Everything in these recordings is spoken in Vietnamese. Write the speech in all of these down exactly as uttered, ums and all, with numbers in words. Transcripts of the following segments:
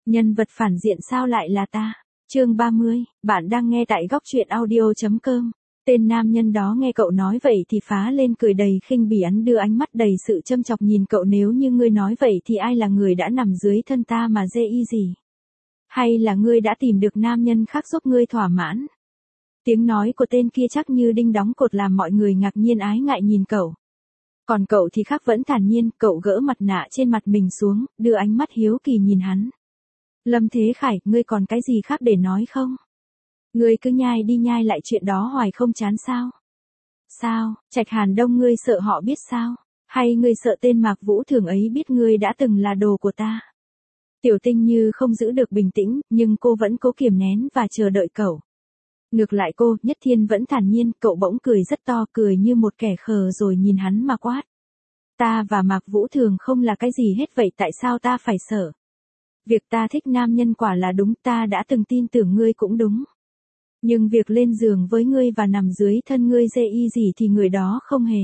Nhân vật phản diện sao lại là ta? Chương ba mươi, bạn đang nghe tại góc truyện audio.com. Tên nam nhân đó nghe cậu nói vậy thì phá lên cười đầy khinh bỉ, hắn đưa ánh mắt đầy sự châm chọc nhìn cậu. Nếu như ngươi nói vậy thì ai là người đã nằm dưới thân ta mà dê y gì? Hay là ngươi đã tìm được nam nhân khác giúp ngươi thỏa mãn? Tiếng nói của tên kia chắc như đinh đóng cột làm mọi người ngạc nhiên ái ngại nhìn cậu. Còn cậu thì khác vẫn thản nhiên, cậu gỡ mặt nạ trên mặt mình xuống, đưa ánh mắt hiếu kỳ nhìn hắn. Lâm Thế Khải, ngươi còn cái gì khác để nói không? Ngươi cứ nhai đi nhai lại chuyện đó hoài không chán sao? Sao, Trạch Hàn Đông ngươi sợ họ biết sao? Hay ngươi sợ tên Mạc Vũ Thường ấy biết ngươi đã từng là đồ của ta? Tiểu Tinh Như không giữ được bình tĩnh, nhưng cô vẫn cố kiềm nén và chờ đợi cậu. Ngược lại cô, Nhất Thiên vẫn thản nhiên, cậu bỗng cười rất to, cười như một kẻ khờ rồi nhìn hắn mà quát. Ta và Mạc Vũ Thường không là cái gì hết vậy, tại sao ta phải sợ? Việc ta thích nam nhân quả là đúng, ta đã từng tin tưởng ngươi cũng đúng. Nhưng việc lên giường với ngươi và nằm dưới thân ngươi dê y gì thì người đó không hề.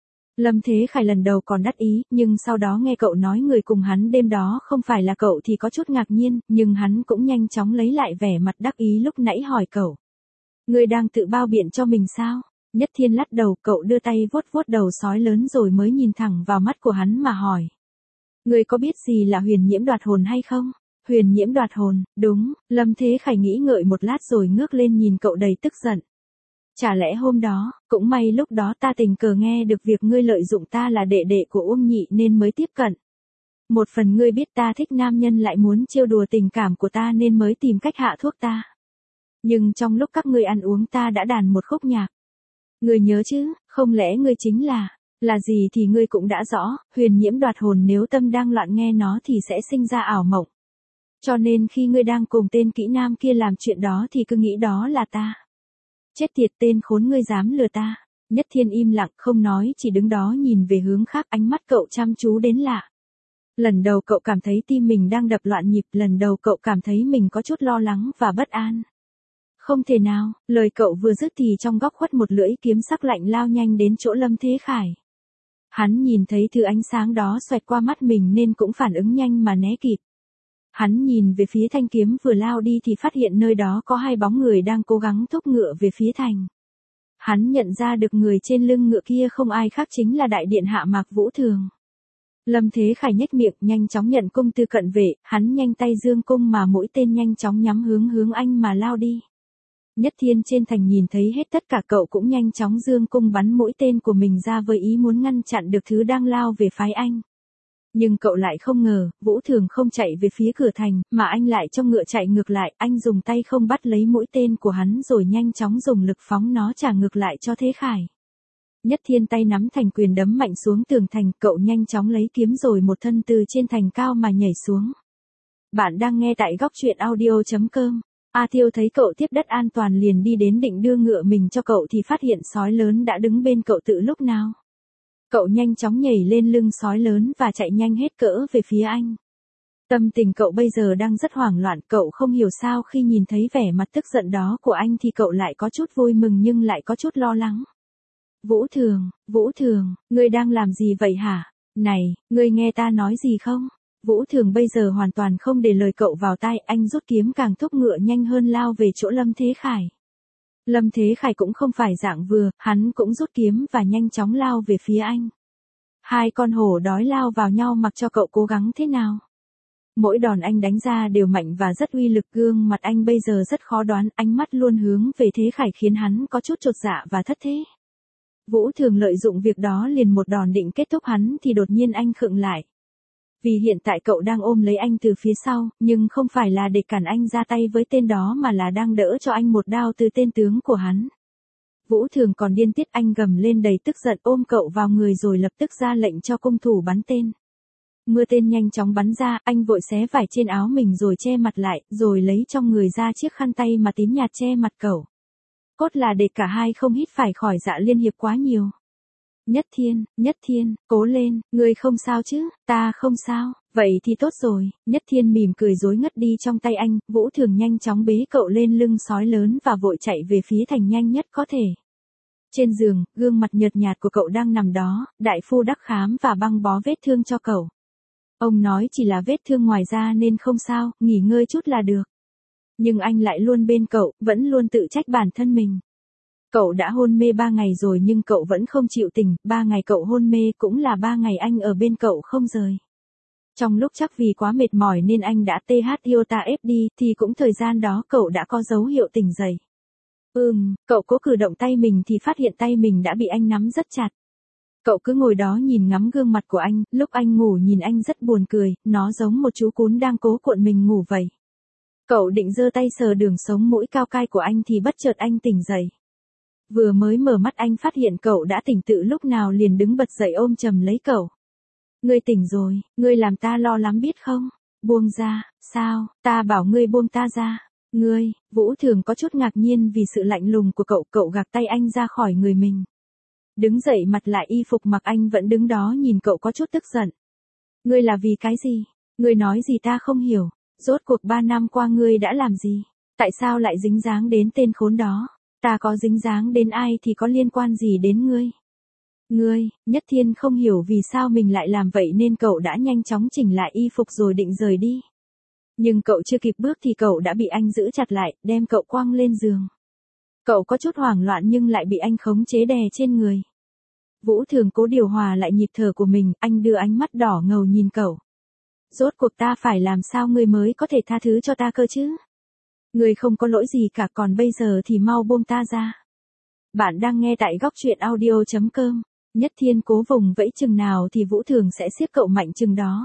Lâm Thế Khải lần đầu còn đắc ý, nhưng sau đó nghe cậu nói người cùng hắn đêm đó không phải là cậu thì có chút ngạc nhiên, nhưng hắn cũng nhanh chóng lấy lại vẻ mặt đắc ý lúc nãy hỏi cậu. Ngươi đang tự bao biện cho mình sao? Nhất Thiên lắc đầu, cậu đưa tay vuốt vuốt đầu sói lớn rồi mới nhìn thẳng vào mắt của hắn mà hỏi. Ngươi có biết gì là huyền nhiễm đoạt hồn hay không? Huyền nhiễm đoạt hồn, đúng, Lâm Thế Khải nghĩ ngợi một lát rồi ngước lên nhìn cậu đầy tức giận. Chả lẽ hôm đó, cũng may lúc đó ta tình cờ nghe được việc ngươi lợi dụng ta là đệ đệ của Uông Nhị nên mới tiếp cận. Một phần ngươi biết ta thích nam nhân lại muốn trêu đùa tình cảm của ta nên mới tìm cách hạ thuốc ta. Nhưng trong lúc các ngươi ăn uống ta đã đàn một khúc nhạc. Ngươi nhớ chứ, không lẽ ngươi chính là... Là gì thì ngươi cũng đã rõ, huyền nhiễm đoạt hồn nếu tâm đang loạn nghe nó thì sẽ sinh ra ảo mộng. Cho nên khi ngươi đang cùng tên kỹ nam kia làm chuyện đó thì cứ nghĩ đó là ta. Chết tiệt, tên khốn, ngươi dám lừa ta. Nhất Thiên im lặng không nói, chỉ đứng đó nhìn về hướng khác, ánh mắt cậu chăm chú đến lạ. Lần đầu cậu cảm thấy tim mình đang đập loạn nhịp, lần đầu cậu cảm thấy mình có chút lo lắng và bất an. Không thể nào, lời cậu vừa dứt thì trong góc khuất một lưỡi kiếm sắc lạnh lao nhanh đến chỗ Lâm Thế Khải. Hắn nhìn thấy thứ ánh sáng đó xoẹt qua mắt mình nên cũng phản ứng nhanh mà né kịp. Hắn nhìn về phía thanh kiếm vừa lao đi thì phát hiện nơi đó có hai bóng người đang cố gắng thúc ngựa về phía thành. Hắn nhận ra được người trên lưng ngựa kia không ai khác chính là đại điện hạ Mạc Vũ Thường. Lâm Thế Khải nhếch miệng nhanh chóng nhận cung từ cận vệ, hắn nhanh tay giương cung mà mũi tên nhanh chóng nhắm hướng hướng anh mà lao đi. Nhất Thiên trên thành nhìn thấy hết tất cả, cậu cũng nhanh chóng giương cung bắn mũi tên của mình ra với ý muốn ngăn chặn được thứ đang lao về phái anh. Nhưng cậu lại không ngờ, Vũ Thường không chạy về phía cửa thành, mà anh lại cho ngựa chạy ngược lại, anh dùng tay không bắt lấy mũi tên của hắn rồi nhanh chóng dùng lực phóng nó trả ngược lại cho Thế Khải. Nhất Thiên tay nắm thành quyền đấm mạnh xuống tường thành, cậu nhanh chóng lấy kiếm rồi một thân từ trên thành cao mà nhảy xuống. Bạn đang nghe tại góc truyện audio.com. A Tiêu thấy cậu tiếp đất an toàn liền đi đến định đưa ngựa mình cho cậu thì phát hiện sói lớn đã đứng bên cậu từ lúc nào. Cậu nhanh chóng nhảy lên lưng sói lớn và chạy nhanh hết cỡ về phía anh. Tâm tình cậu bây giờ đang rất hoảng loạn, cậu không hiểu sao khi nhìn thấy vẻ mặt tức giận đó của anh thì cậu lại có chút vui mừng nhưng lại có chút lo lắng. Vũ Thường, Vũ Thường, ngươi đang làm gì vậy hả? Này, ngươi nghe ta nói gì không? Vũ Thường bây giờ hoàn toàn không để lời cậu vào tai, anh rút kiếm càng thúc ngựa nhanh hơn lao về chỗ Lâm Thế Khải. Lâm Thế Khải cũng không phải dạng vừa, hắn cũng rút kiếm và nhanh chóng lao về phía anh. Hai con hổ đói lao vào nhau mặc cho cậu cố gắng thế nào. Mỗi đòn anh đánh ra đều mạnh và rất uy lực, gương mặt anh bây giờ rất khó đoán, ánh mắt luôn hướng về Thế Khải khiến hắn có chút chột dạ và thất thế. Vũ Thường lợi dụng việc đó liền một đòn định kết thúc hắn thì đột nhiên anh khựng lại. Vì hiện tại cậu đang ôm lấy anh từ phía sau, nhưng không phải là để cản anh ra tay với tên đó mà là đang đỡ cho anh một đao từ tên tướng của hắn. Vũ Thường còn điên tiết, anh gầm lên đầy tức giận ôm cậu vào người rồi lập tức ra lệnh cho cung thủ bắn tên. Mưa tên nhanh chóng bắn ra, anh vội xé vải trên áo mình rồi che mặt lại, rồi lấy trong người ra chiếc khăn tay mà tím nhạt che mặt cậu. Cốt là để cả hai không hít phải khỏi Dạ Liên Hiệp quá nhiều. Nhất Thiên, Nhất Thiên, cố lên, ngươi không sao chứ? Ta không sao, vậy thì tốt rồi. Nhất Thiên mỉm cười rối ngất đi trong tay anh, Vũ Thường nhanh chóng bế cậu lên lưng sói lớn và vội chạy về phía thành nhanh nhất có thể. Trên giường, gương mặt nhợt nhạt của cậu đang nằm đó, đại phu đắc khám và băng bó vết thương cho cậu. Ông nói chỉ là vết thương ngoài da nên không sao, nghỉ ngơi chút là được. Nhưng anh lại luôn bên cậu, vẫn luôn tự trách bản thân mình. Cậu đã hôn mê ba ngày rồi nhưng cậu vẫn không chịu tỉnh, ba ngày cậu hôn mê cũng là ba ngày anh ở bên cậu không rời. Trong lúc chắc vì quá mệt mỏi nên anh đã tê hát iota ép đi, thì cũng thời gian đó cậu đã có dấu hiệu tỉnh dậy. Ừm, cậu cố cử động tay mình thì phát hiện tay mình đã bị anh nắm rất chặt. Cậu cứ ngồi đó nhìn ngắm gương mặt của anh, lúc anh ngủ nhìn anh rất buồn cười, nó giống một chú cún đang cố cuộn mình ngủ vậy. Cậu định giơ tay sờ đường sống mũi cao cai của anh thì bất chợt anh tỉnh dậy. Vừa mới mở mắt anh phát hiện cậu đã tỉnh tự lúc nào liền đứng bật dậy ôm chầm lấy cậu. Ngươi tỉnh rồi, ngươi làm ta lo lắm biết không? Buông ra, sao, ta bảo ngươi buông ta ra. Ngươi, Vũ Thường có chút ngạc nhiên vì sự lạnh lùng của cậu, cậu gạt tay anh ra khỏi người mình. Đứng dậy mặt lại y phục mặc anh vẫn đứng đó nhìn cậu có chút tức giận. Ngươi là vì cái gì? Ngươi nói gì ta không hiểu, rốt cuộc ba năm qua ngươi đã làm gì? Tại sao lại dính dáng đến tên khốn đó? Ta có dính dáng đến ai thì có liên quan gì đến ngươi? Ngươi, Nhất Thiên không hiểu vì sao mình lại làm vậy nên cậu đã nhanh chóng chỉnh lại y phục rồi định rời đi. Nhưng cậu chưa kịp bước thì cậu đã bị anh giữ chặt lại, đem cậu quăng lên giường. Cậu có chút hoảng loạn nhưng lại bị anh khống chế đè trên người. Vũ Thường cố điều hòa lại nhịp thở của mình, anh đưa ánh mắt đỏ ngầu nhìn cậu. Rốt cuộc ta phải làm sao ngươi mới có thể tha thứ cho ta cơ chứ? Ngươi không có lỗi gì cả, còn bây giờ thì mau buông ta ra. Bạn đang nghe tại góc truyện audio chấm com. Nhất Thiên cố vùng vẫy chừng nào thì Vũ Thường sẽ siết cậu mạnh chừng đó.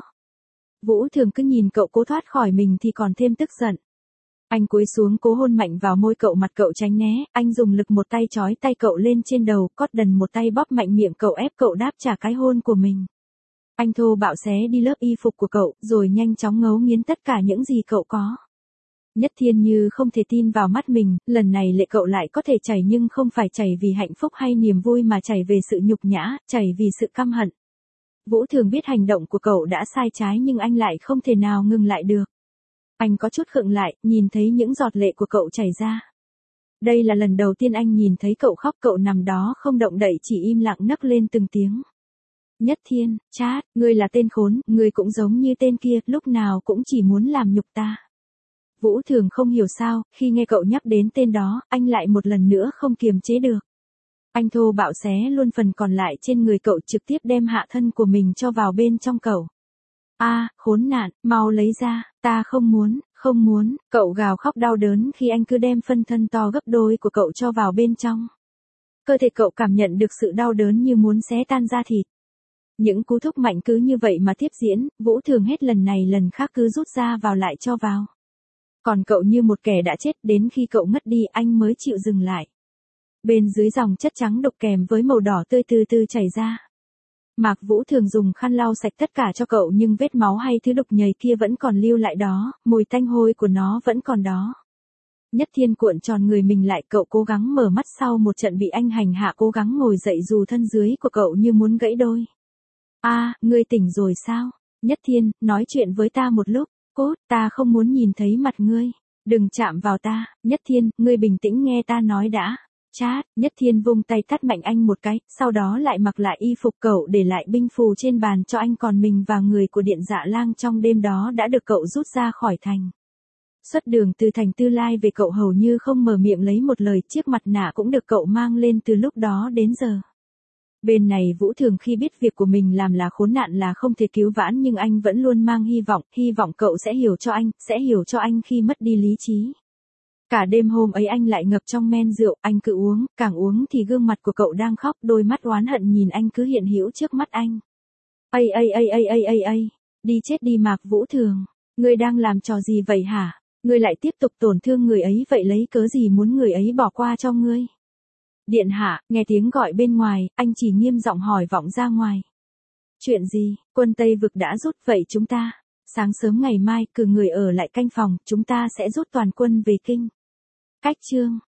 Vũ Thường cứ nhìn cậu cố thoát khỏi mình thì còn thêm tức giận. Anh cúi xuống cố hôn mạnh vào môi cậu, mặt cậu tránh né, anh dùng lực một tay trói tay cậu lên trên đầu, cót đần một tay bóp mạnh miệng cậu ép cậu đáp trả cái hôn của mình. Anh thô bạo xé đi lớp y phục của cậu, rồi nhanh chóng ngấu nghiến tất cả những gì cậu có. Nhất Thiên như không thể tin vào mắt mình, lần này lệ cậu lại có thể chảy nhưng không phải chảy vì hạnh phúc hay niềm vui mà chảy về sự nhục nhã, chảy vì sự căm hận. Vũ Thường biết hành động của cậu đã sai trái nhưng anh lại không thể nào ngừng lại được. Anh có chút khựng lại, nhìn thấy những giọt lệ của cậu chảy ra. Đây là lần đầu tiên anh nhìn thấy cậu khóc, cậu nằm đó không động đậy chỉ im lặng nấc lên từng tiếng. Nhất Thiên, chát, ngươi là tên khốn, ngươi cũng giống như tên kia, lúc nào cũng chỉ muốn làm nhục ta. Vũ Thường không hiểu sao, khi nghe cậu nhắc đến tên đó, anh lại một lần nữa không kiềm chế được. Anh thô bạo xé luôn phần còn lại trên người cậu, trực tiếp đem hạ thân của mình cho vào bên trong cậu. A, à, khốn nạn, mau lấy ra, ta không muốn, không muốn, cậu gào khóc đau đớn khi anh cứ đem phân thân to gấp đôi của cậu cho vào bên trong. Cơ thể cậu cảm nhận được sự đau đớn như muốn xé tan da thịt. Những cú thúc mạnh cứ như vậy mà tiếp diễn, Vũ Thường hết lần này lần khác cứ rút ra vào lại cho vào. Còn cậu như một kẻ đã chết, đến khi cậu ngất đi anh mới chịu dừng lại. Bên dưới dòng chất trắng đục kèm với màu đỏ tươi từ từ chảy ra. Mạc Vũ Thường dùng khăn lau sạch tất cả cho cậu nhưng vết máu hay thứ đục nhầy kia vẫn còn lưu lại đó, mùi tanh hôi của nó vẫn còn đó. Nhất Thiên cuộn tròn người mình lại, cậu cố gắng mở mắt sau một trận bị anh hành hạ, cố gắng ngồi dậy dù thân dưới của cậu như muốn gãy đôi. A, à, ngươi tỉnh rồi sao? Nhất Thiên, nói chuyện với ta một lúc. Cốt, ta không muốn nhìn thấy mặt ngươi. Đừng chạm vào ta. Nhất Thiên, ngươi bình tĩnh nghe ta nói đã. Chát, Nhất Thiên vung tay tát mạnh anh một cái, sau đó lại mặc lại y phục cậu, để lại binh phù trên bàn cho anh, còn mình và người của Điện Dạ Lang trong đêm đó đã được cậu rút ra khỏi thành. Xuất đường từ thành Tư Lai về, cậu hầu như không mở miệng lấy một lời, chiếc mặt nạ cũng được cậu mang lên từ lúc đó đến giờ. Bên này Vũ Thường khi biết việc của mình làm là khốn nạn, là không thể cứu vãn, nhưng anh vẫn luôn mang hy vọng, hy vọng cậu sẽ hiểu cho anh, sẽ hiểu cho anh khi mất đi lý trí. Cả đêm hôm ấy anh lại ngập trong men rượu, anh cứ uống, càng uống thì gương mặt của cậu đang khóc, đôi mắt oán hận nhìn anh cứ hiện hữu trước mắt anh. Ây ây ây ây ây ây ây, đi chết đi Mạc Vũ Thường, ngươi đang làm trò gì vậy hả? Ngươi lại tiếp tục tổn thương người ấy vậy, lấy cớ gì muốn người ấy bỏ qua cho ngươi? Điện hạ, nghe tiếng gọi bên ngoài, anh chỉ nghiêm giọng hỏi vọng ra ngoài. Chuyện gì, quân Tây Vực đã rút vậy chúng ta? Sáng sớm ngày mai, cử người ở lại canh phòng, chúng ta sẽ rút toàn quân về kinh. Cách chương